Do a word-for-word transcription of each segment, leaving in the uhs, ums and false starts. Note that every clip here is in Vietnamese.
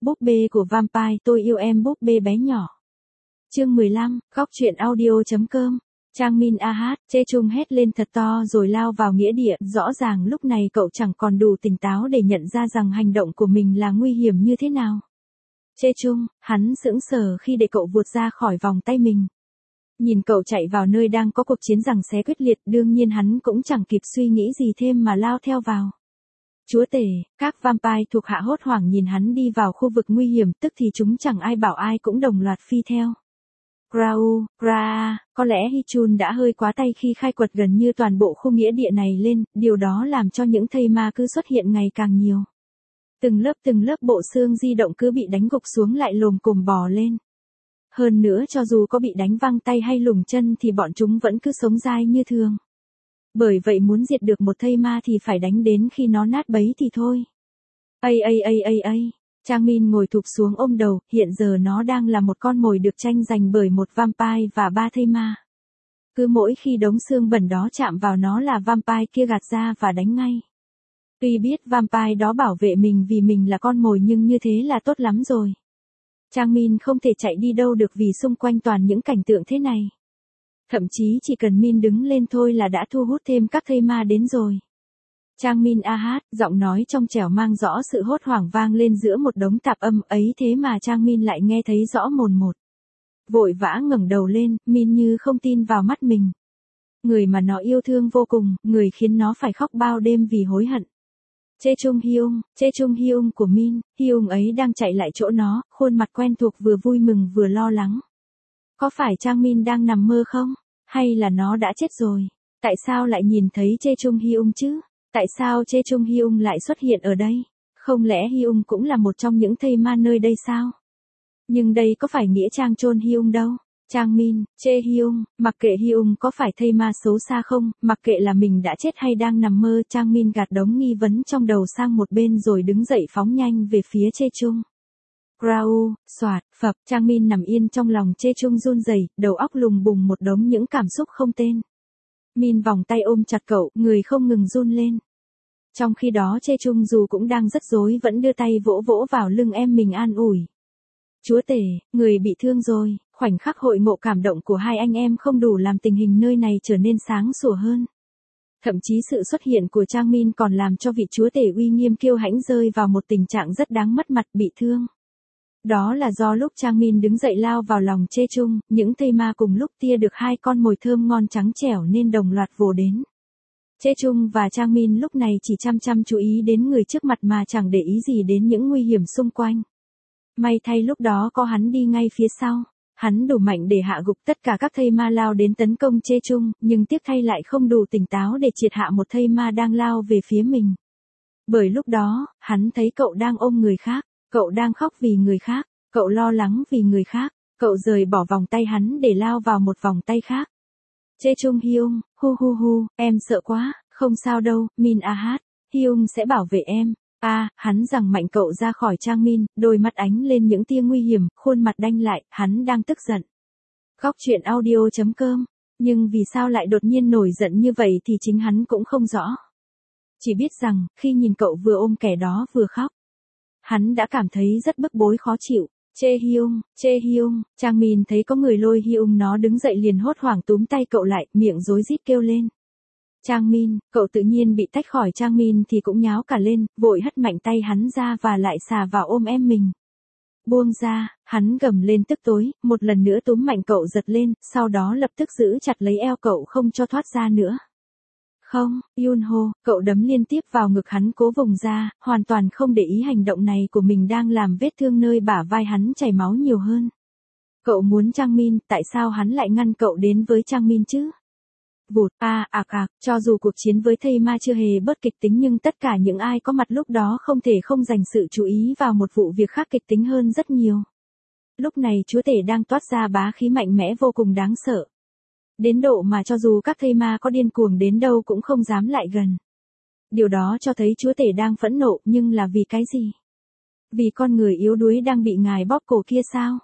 Búp bê của Vampire, tôi yêu em búp bê bé nhỏ. Chương mười lăm, góc truyện audio.com. Trang Min a hát, Chê Chung hét lên thật to rồi lao vào nghĩa địa, rõ ràng lúc này cậu chẳng còn đủ tỉnh táo để nhận ra rằng hành động của mình là nguy hiểm như thế nào. Chê Chung, hắn sững sờ khi để cậu vụt ra khỏi vòng tay mình. Nhìn cậu chạy vào nơi đang có cuộc chiến giằng xé quyết liệt, đương nhiên hắn cũng chẳng kịp suy nghĩ gì thêm mà lao theo vào. Chúa tể, các vampire thuộc hạ hốt hoảng nhìn hắn đi vào khu vực nguy hiểm, tức thì chúng chẳng ai bảo ai cũng đồng loạt phi theo. Grau, Gra, có lẽ Hichun đã hơi quá tay khi khai quật gần như toàn bộ khu nghĩa địa này lên, điều đó làm cho những thây ma cứ xuất hiện ngày càng nhiều. Từng lớp từng lớp bộ xương di động cứ bị đánh gục xuống lại lồm cồm bò lên. Hơn nữa cho dù có bị đánh văng tay hay lủng chân thì bọn chúng vẫn cứ sống dai như thường. Bởi vậy muốn diệt được một thây ma thì phải đánh đến khi nó nát bấy thì thôi. Ây ây ây ây ây. Trang Min ngồi thụp xuống ôm đầu, hiện giờ nó đang là một con mồi được tranh giành bởi một vampire và ba thây ma. Cứ mỗi khi đống xương bẩn đó chạm vào nó là vampire kia gạt ra và đánh ngay. Tuy biết vampire đó bảo vệ mình vì mình là con mồi nhưng như thế là tốt lắm rồi. Trang Min không thể chạy đi đâu được vì xung quanh toàn những cảnh tượng thế này. Thậm chí chỉ cần Min đứng lên thôi là đã thu hút thêm các thây ma đến rồi. Trang Min a hát, giọng nói trong trẻo mang rõ sự hốt hoảng vang lên giữa một đống tạp âm ấy thế mà Trang Min lại nghe thấy rõ mồn một. Vội vã ngẩng đầu lên, Min như không tin vào mắt mình. Người mà nó yêu thương vô cùng, người khiến nó phải khóc bao đêm vì hối hận. Chê Chung Hyung, Chê Chung Hyung của Min, Hyung ấy đang chạy lại chỗ nó, khuôn mặt quen thuộc vừa vui mừng vừa lo lắng. Có phải Trang Min đang nằm mơ không? Hay là nó đã chết rồi? Tại sao lại nhìn thấy Chê Chung Hyung chứ? Tại sao Chê Chung Hyung lại xuất hiện ở đây? Không lẽ Hyung cũng là một trong những thây ma nơi đây sao? Nhưng đây có phải nghĩa trang chôn Hyung đâu. Trang Min, Chê Hyung, mặc kệ Hyung có phải thây ma xấu xa không, mặc kệ là mình đã chết hay đang nằm mơ, Trang Min gạt đống nghi vấn trong đầu sang một bên rồi đứng dậy phóng nhanh về phía Chê Chung. Grau, soạt, phập, Trang Min nằm yên trong lòng Chê Chung run rẩy, đầu óc lùng bùng một đống những cảm xúc không tên. Min vòng tay ôm chặt cậu, người không ngừng run lên. Trong khi đó Chê Chung dù cũng đang rất rối vẫn đưa tay vỗ vỗ vào lưng em mình an ủi. Chúa tể, người bị thương rồi. Khoảnh khắc hội ngộ cảm động của hai anh em không đủ làm tình hình nơi này trở nên sáng sủa hơn. Thậm chí sự xuất hiện của Trang Min còn làm cho vị chúa tể uy nghiêm kiêu hãnh rơi vào một tình trạng rất đáng mất mặt, bị thương. Đó là do lúc Trang Min đứng dậy lao vào lòng Chê Chung, những thây ma cùng lúc tia được hai con mồi thơm ngon trắng trẻo nên đồng loạt vồ đến. Chê Chung và Trang Min lúc này chỉ chăm chăm chú ý đến người trước mặt mà chẳng để ý gì đến những nguy hiểm xung quanh. May thay lúc đó có hắn đi ngay phía sau. Hắn đủ mạnh để hạ gục tất cả các thây ma lao đến tấn công Chê Chung, nhưng tiếc thay lại không đủ tỉnh táo để triệt hạ một thây ma đang lao về phía mình. Bởi lúc đó, hắn thấy cậu đang ôm người khác, cậu đang khóc vì người khác, cậu lo lắng vì người khác, cậu rời bỏ vòng tay hắn để lao vào một vòng tay khác. Chê Chung Hyung, hu hu hu, em sợ quá, không sao đâu, Min a hát, Hyung sẽ bảo vệ em. A, à, hắn giằng mạnh cậu ra khỏi Trang Min, đôi mắt ánh lên những tia nguy hiểm, khuôn mặt đanh lại, hắn đang tức giận. Góc truyện audio.com, nhưng vì sao lại đột nhiên nổi giận như vậy thì chính hắn cũng không rõ. Chỉ biết rằng, khi nhìn cậu vừa ôm kẻ đó vừa khóc, hắn đã cảm thấy rất bức bối khó chịu. Chê Hyung, Chê Hyung, Trang Min thấy có người lôi Hyung nó đứng dậy liền hốt hoảng túm tay cậu lại, miệng rối rít kêu lên. Trang Min, cậu tự nhiên bị tách khỏi Trang Min thì cũng nháo cả lên, vội hất mạnh tay hắn ra và lại xà vào ôm em mình. Buông ra, hắn gầm lên tức tối, một lần nữa túm mạnh cậu giật lên, sau đó lập tức giữ chặt lấy eo cậu không cho thoát ra nữa. Không, Yunho, cậu đấm liên tiếp vào ngực hắn cố vùng ra, hoàn toàn không để ý hành động này của mình đang làm vết thương nơi bả vai hắn chảy máu nhiều hơn. Cậu muốn Trang Min, tại sao hắn lại ngăn cậu đến với Trang Min chứ? Vụt, a ạc ạc, cho dù cuộc chiến với thây ma chưa hề bớt kịch tính nhưng tất cả những ai có mặt lúc đó không thể không dành sự chú ý vào một vụ việc khác kịch tính hơn rất nhiều. Lúc này chúa tể đang toát ra bá khí mạnh mẽ vô cùng đáng sợ. Đến độ mà cho dù các thây ma có điên cuồng đến đâu cũng không dám lại gần. Điều đó cho thấy chúa tể đang phẫn nộ nhưng là vì cái gì? Vì con người yếu đuối đang bị ngài bóp cổ kia sao?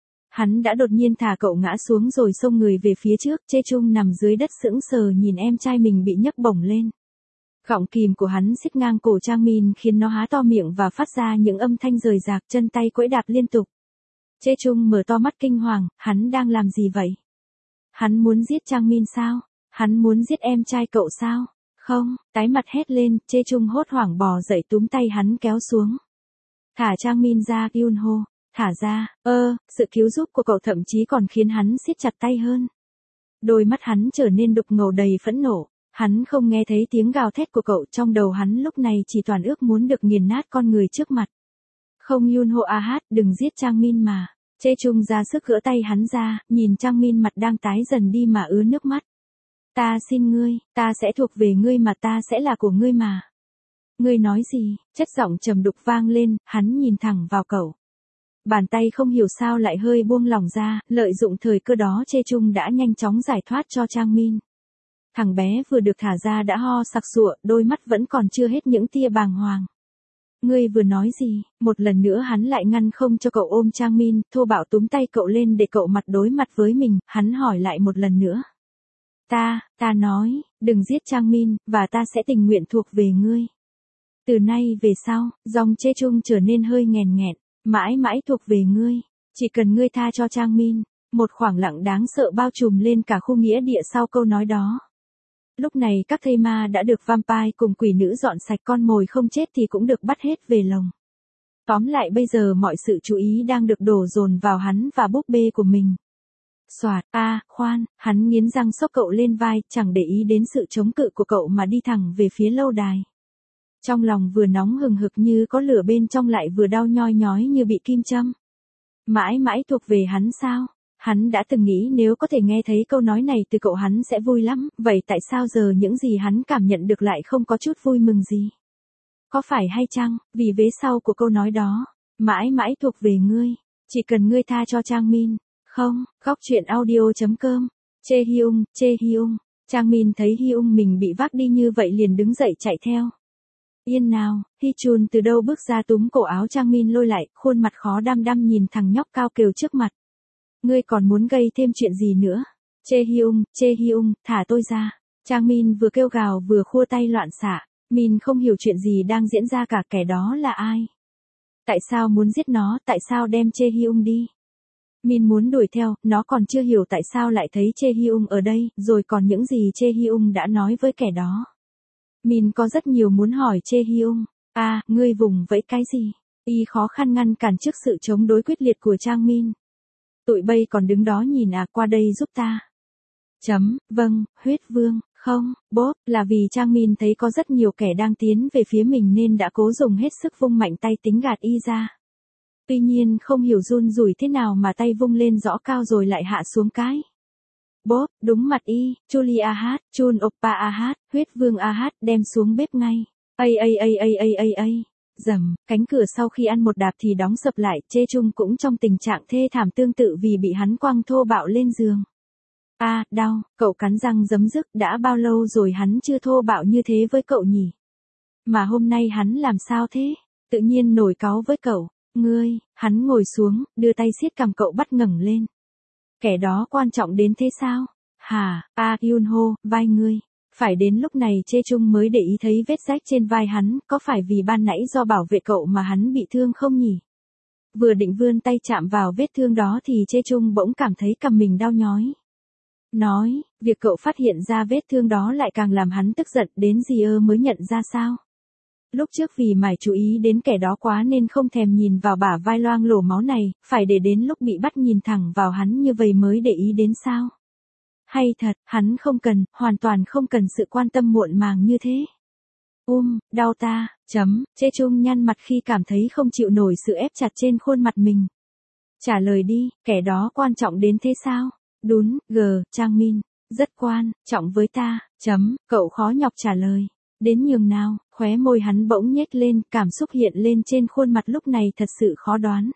Hắn đã đột nhiên thả cậu ngã xuống rồi xông người về phía trước, Chê Chung nằm dưới đất sững sờ nhìn em trai mình bị nhấc bổng lên. Cọng kìm của hắn xích ngang cổ Trang Min khiến nó há to miệng và phát ra những âm thanh rời rạc, chân tay quẫy đạp liên tục. Chê Chung mở to mắt kinh hoàng, hắn đang làm gì vậy? Hắn muốn giết Trang Min sao? Hắn muốn giết em trai cậu sao? Không, tái mặt hét lên, Chê Chung hốt hoảng bò dậy túm tay hắn kéo xuống. Thả Trang Min ra, Yunho, thả ra, ơ, sự cứu giúp của cậu thậm chí còn khiến hắn siết chặt tay hơn. Đôi mắt hắn trở nên đục ngầu đầy phẫn nộ, hắn không nghe thấy tiếng gào thét của cậu, trong đầu hắn lúc này chỉ toàn ước muốn được nghiền nát con người trước mặt. Không Yunho a hát, đừng giết Trang Min mà. Chê Chung ra sức gỡ tay hắn ra, nhìn Trang Min mặt đang tái dần đi mà ứa nước mắt. Ta xin ngươi, ta sẽ thuộc về ngươi mà, ta sẽ là của ngươi mà. Ngươi nói gì? Chất giọng trầm đục vang lên, hắn nhìn thẳng vào cậu. Bàn tay không hiểu sao lại hơi buông lỏng ra, lợi dụng thời cơ đó Chê Chung đã nhanh chóng giải thoát cho Trang Min. Thằng bé vừa được thả ra đã ho sặc sụa, đôi mắt vẫn còn chưa hết những tia bàng hoàng. Ngươi vừa nói gì? Một lần nữa hắn lại ngăn không cho cậu ôm Trang Min, thô bạo túm tay cậu lên để cậu mặt đối mặt với mình, hắn hỏi lại một lần nữa. Ta, ta nói, đừng giết Trang Min, và ta sẽ tình nguyện thuộc về ngươi. Từ nay về sau, giọng Chê Chung trở nên hơi nghèn nghẹn, mãi mãi thuộc về ngươi, chỉ cần ngươi tha cho Trang Min. Một khoảng lặng đáng sợ bao trùm lên cả khu nghĩa địa sau câu nói đó. Lúc này các thây ma đã được vampire cùng quỷ nữ dọn sạch, con mồi không chết thì cũng được bắt hết về lồng. Tóm lại bây giờ mọi sự chú ý đang được đổ dồn vào hắn và búp bê của mình. Soạt, a, à, khoan, hắn nghiến răng xốc cậu lên vai, chẳng để ý đến sự chống cự của cậu mà đi thẳng về phía lâu đài. Trong lòng vừa nóng hừng hực như có lửa, bên trong lại vừa đau nhoi nhói như bị kim châm. Mãi mãi thuộc về hắn sao? Hắn đã từng nghĩ nếu có thể nghe thấy câu nói này từ cậu hắn sẽ vui lắm, vậy tại sao giờ những gì hắn cảm nhận được lại không có chút vui mừng gì? Có phải hay chăng, vì vế sau của câu nói đó, mãi mãi thuộc về ngươi, chỉ cần ngươi tha cho Trang Min, không, góc truyện audio chấm com, Chê Hyung, Chê Hyung, Trang Min thấy Hyung mình bị vác đi như vậy liền đứng dậy chạy theo. Yên nào, Hy Chun từ đâu bước ra túm cổ áo Trang Min lôi lại, khuôn mặt khó đăm đăm nhìn thằng nhóc cao kiều trước mặt. Ngươi còn muốn gây thêm chuyện gì nữa? Chê Hyung, Chê Hyung, thả tôi ra. Trang Min vừa kêu gào vừa khua tay loạn xạ. Min không hiểu chuyện gì đang diễn ra cả, kẻ đó là ai? Tại sao muốn giết nó, tại sao đem Chê Hyung đi? Min muốn đuổi theo, nó còn chưa hiểu tại sao lại thấy Chê Hyung ở đây, rồi còn những gì Chê Hyung đã nói với kẻ đó. Min có rất nhiều muốn hỏi Chê Hyung. À, ngươi vùng vẫy cái gì? Y khó khăn ngăn cản trước sự chống đối quyết liệt của Trang Min. Tụi bay còn đứng đó nhìn à, qua đây giúp ta. Chấm, vâng, huyết vương, không, bốp, là vì Trang Min thấy có rất nhiều kẻ đang tiến về phía mình nên đã cố dùng hết sức vung mạnh tay tính gạt y ra. Tuy nhiên không hiểu run rủi thế nào mà tay vung lên rõ cao rồi lại hạ xuống cái. Bốp, đúng mặt y, Julie a hát, Chun Oppa a hát, huyết vương a hát, đem xuống bếp ngay. Ây ây ây ây ây ây ây. Dầm, cánh cửa sau khi ăn một đạp thì đóng sập lại, Chê Chung cũng trong tình trạng thê thảm tương tự vì bị hắn quăng thô bạo lên giường. A, à, đau, cậu cắn răng giấm dứt, đã bao lâu rồi hắn chưa thô bạo như thế với cậu nhỉ? Mà hôm nay hắn làm sao thế? Tự nhiên nổi cáu với cậu. Ngươi, hắn ngồi xuống, đưa tay siết cằm cậu bắt ngẩng lên. Kẻ đó quan trọng đến thế sao? Hà, A, à, Yunho, vai ngươi. Phải đến lúc này Chê Chung mới để ý thấy vết rách trên vai hắn, có phải vì ban nãy do bảo vệ cậu mà hắn bị thương không nhỉ? Vừa định vươn tay chạm vào vết thương đó thì Chê Chung bỗng cảm thấy cằm mình đau nhói. Nói, việc cậu phát hiện ra vết thương đó lại càng làm hắn tức giận, đến gì ơ mới nhận ra sao? Lúc trước vì mải chú ý đến kẻ đó quá nên không thèm nhìn vào bả vai loang lổ máu này, phải để đến lúc bị bắt nhìn thẳng vào hắn như vậy mới để ý đến sao? Hay thật, hắn không cần, hoàn toàn không cần sự quan tâm muộn màng như thế. Um, đau ta, chấm, Chê Chung nhăn mặt khi cảm thấy không chịu nổi sự ép chặt trên khuôn mặt mình. Trả lời đi, kẻ đó quan trọng đến thế sao? Đúng, G, Trang Min, rất quan trọng với ta, chấm, cậu khó nhọc trả lời. Đến nhường nào, khóe môi hắn bỗng nhếch lên, cảm xúc hiện lên trên khuôn mặt lúc này thật sự khó đoán.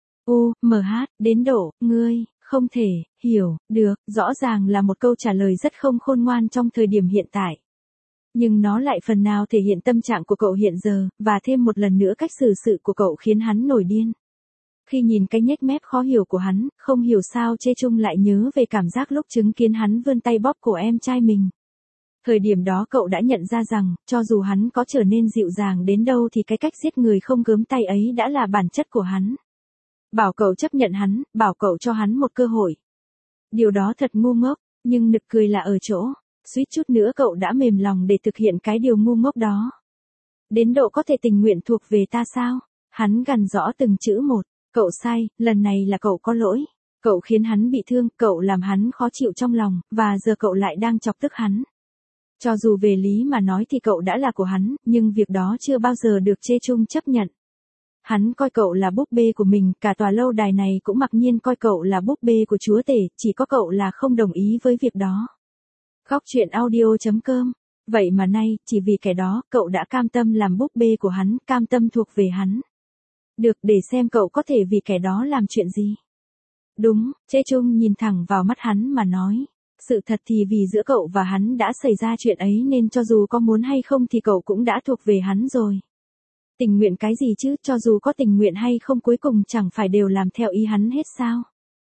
U, M H, đến độ, ngươi, không thể, hiểu, được, rõ ràng là một câu trả lời rất không khôn ngoan trong thời điểm hiện tại. Nhưng nó lại phần nào thể hiện tâm trạng của cậu hiện giờ, và thêm một lần nữa cách xử sự của cậu khiến hắn nổi điên. Khi nhìn cái nhếch mép khó hiểu của hắn, không hiểu sao Chê Chung lại nhớ về cảm giác lúc chứng kiến hắn vươn tay bóp cổ em trai mình. Thời điểm đó cậu đã nhận ra rằng, cho dù hắn có trở nên dịu dàng đến đâu thì cái cách giết người không gớm tay ấy đã là bản chất của hắn. Bảo cậu chấp nhận hắn, bảo cậu cho hắn một cơ hội. Điều đó thật ngu ngốc, nhưng nực cười là ở chỗ, suýt chút nữa cậu đã mềm lòng để thực hiện cái điều ngu ngốc đó. Đến độ có thể tình nguyện thuộc về ta sao? Hắn gằn rõ từng chữ một, cậu sai, lần này là cậu có lỗi. Cậu khiến hắn bị thương, cậu làm hắn khó chịu trong lòng, và giờ cậu lại đang chọc tức hắn. Cho dù về lý mà nói thì cậu đã là của hắn, nhưng việc đó chưa bao giờ được Chê Chung chấp nhận. Hắn coi cậu là búp bê của mình, cả tòa lâu đài này cũng mặc nhiên coi cậu là búp bê của chúa tể, chỉ có cậu là không đồng ý với việc đó. Khóc chuyện audio chấm com. Vậy mà nay, chỉ vì kẻ đó, cậu đã cam tâm làm búp bê của hắn, cam tâm thuộc về hắn. Được, để xem cậu có thể vì kẻ đó làm chuyện gì. Đúng, Chê Chung nhìn thẳng vào mắt hắn mà nói. Sự thật thì vì giữa cậu và hắn đã xảy ra chuyện ấy nên cho dù có muốn hay không thì cậu cũng đã thuộc về hắn rồi. Tình nguyện cái gì chứ, cho dù có tình nguyện hay không cuối cùng chẳng phải đều làm theo ý hắn hết sao?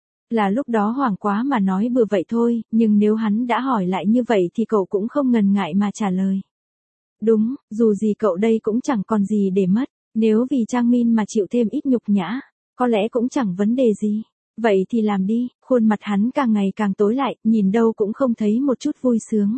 Là lúc đó hoảng quá mà nói bừa vậy thôi, nhưng nếu hắn đã hỏi lại như vậy thì cậu cũng không ngần ngại mà trả lời. Đúng, dù gì cậu đây cũng chẳng còn gì để mất, nếu vì Trang Min mà chịu thêm ít nhục nhã, có lẽ cũng chẳng vấn đề gì. Vậy thì làm đi, khuôn mặt hắn càng ngày càng tối lại, nhìn đâu cũng không thấy một chút vui sướng.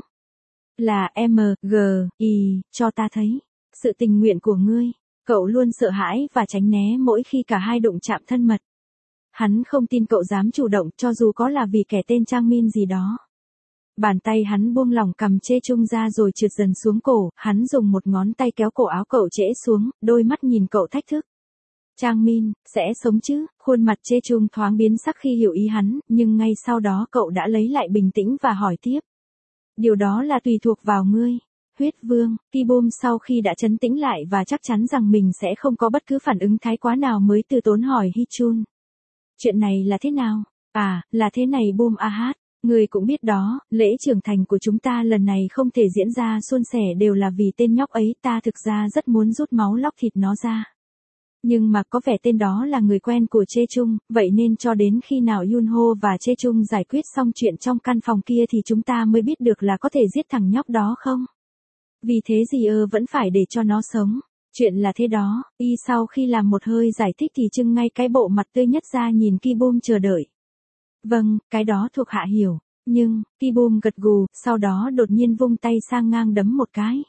Là M, G, I, cho ta thấy. Sự tình nguyện của ngươi, cậu luôn sợ hãi và tránh né mỗi khi cả hai đụng chạm thân mật. Hắn không tin cậu dám chủ động cho dù có là vì kẻ tên Trang Min gì đó. Bàn tay hắn buông lỏng cầm Chê Chung ra rồi trượt dần xuống cổ, hắn dùng một ngón tay kéo cổ áo cậu trễ xuống, đôi mắt nhìn cậu thách thức. Trang Min, sẽ sống chứ? Khuôn mặt Chê Chung thoáng biến sắc khi hiểu ý hắn, nhưng ngay sau đó cậu đã lấy lại bình tĩnh và hỏi tiếp. Điều đó là tùy thuộc vào ngươi. Huyết Vương, Ki-bum sau khi đã trấn tĩnh lại và chắc chắn rằng mình sẽ không có bất cứ phản ứng thái quá nào mới từ tốn hỏi Hi-chun. Chuyện này là thế nào? À, là thế này Bum Ahat, ngươi cũng biết đó, lễ trưởng thành của chúng ta lần này không thể diễn ra suôn sẻ đều là vì tên nhóc ấy, ta thực ra rất muốn rút máu lóc thịt nó ra. Nhưng mà có vẻ tên đó là người quen của Chê Chung, vậy nên cho đến khi nào Yunho và Chê Chung giải quyết xong chuyện trong căn phòng kia thì chúng ta mới biết được là có thể giết thằng nhóc đó không? Vì thế gì ơ vẫn phải để cho nó sống. Chuyện là thế đó, y sau khi làm một hơi giải thích thì trưng ngay cái bộ mặt tươi nhất ra nhìn Ki-bum chờ đợi. Vâng, cái đó thuộc hạ hiểu, nhưng, Ki-bum gật gù, sau đó đột nhiên vung tay sang ngang đấm một cái.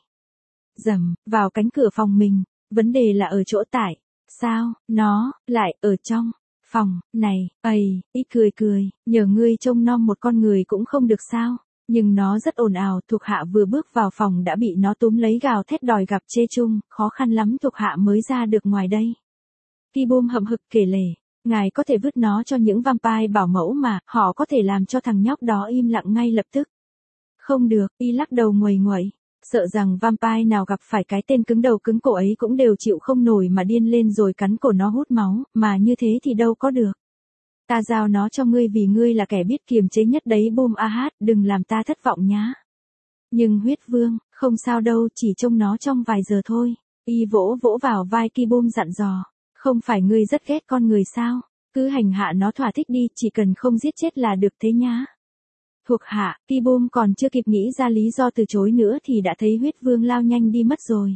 Dầm, vào cánh cửa phòng mình, vấn đề là ở chỗ tại. Sao, nó, lại, ở trong, phòng, này, ầy, ít cười cười, nhờ ngươi trông nom một con người cũng không được sao, nhưng nó rất ồn ào, thuộc hạ vừa bước vào phòng đã bị nó túm lấy gào thét đòi gặp Chê Chung, khó khăn lắm thuộc hạ mới ra được ngoài đây. Ki-bum hậm hực kể lể, ngài có thể vứt nó cho những vampire bảo mẫu mà, họ có thể làm cho thằng nhóc đó im lặng ngay lập tức. Không được, y lắc đầu nguầy nguậy. Sợ rằng vampire nào gặp phải cái tên cứng đầu cứng cổ ấy cũng đều chịu không nổi mà điên lên rồi cắn cổ nó hút máu, mà như thế thì đâu có được. Ta giao nó cho ngươi vì ngươi là kẻ biết kiềm chế nhất đấy Bum Ahat, đừng làm ta thất vọng nhá. Nhưng Huyết Vương, không sao đâu, chỉ trông nó trong vài giờ thôi. Y vỗ vỗ vào vai Ki-bum dặn dò, không phải ngươi rất ghét con người sao, cứ hành hạ nó thỏa thích đi, chỉ cần không giết chết là được thế nhá. Thuộc hạ, Ki-bum còn chưa kịp nghĩ ra lý do từ chối nữa thì đã thấy Huyết Vương lao nhanh đi mất rồi.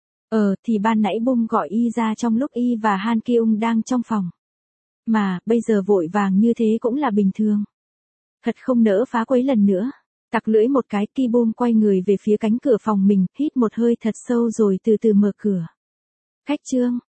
Ờ, thì ban nãy Bum gọi y ra trong lúc y và Han Kyung đang trong phòng. Mà, bây giờ vội vàng như thế cũng là bình thường. Thật không nỡ phá quấy lần nữa. Tặc lưỡi một cái, Ki-bum quay người về phía cánh cửa phòng mình, hít một hơi thật sâu rồi từ từ mở cửa. Khách trương,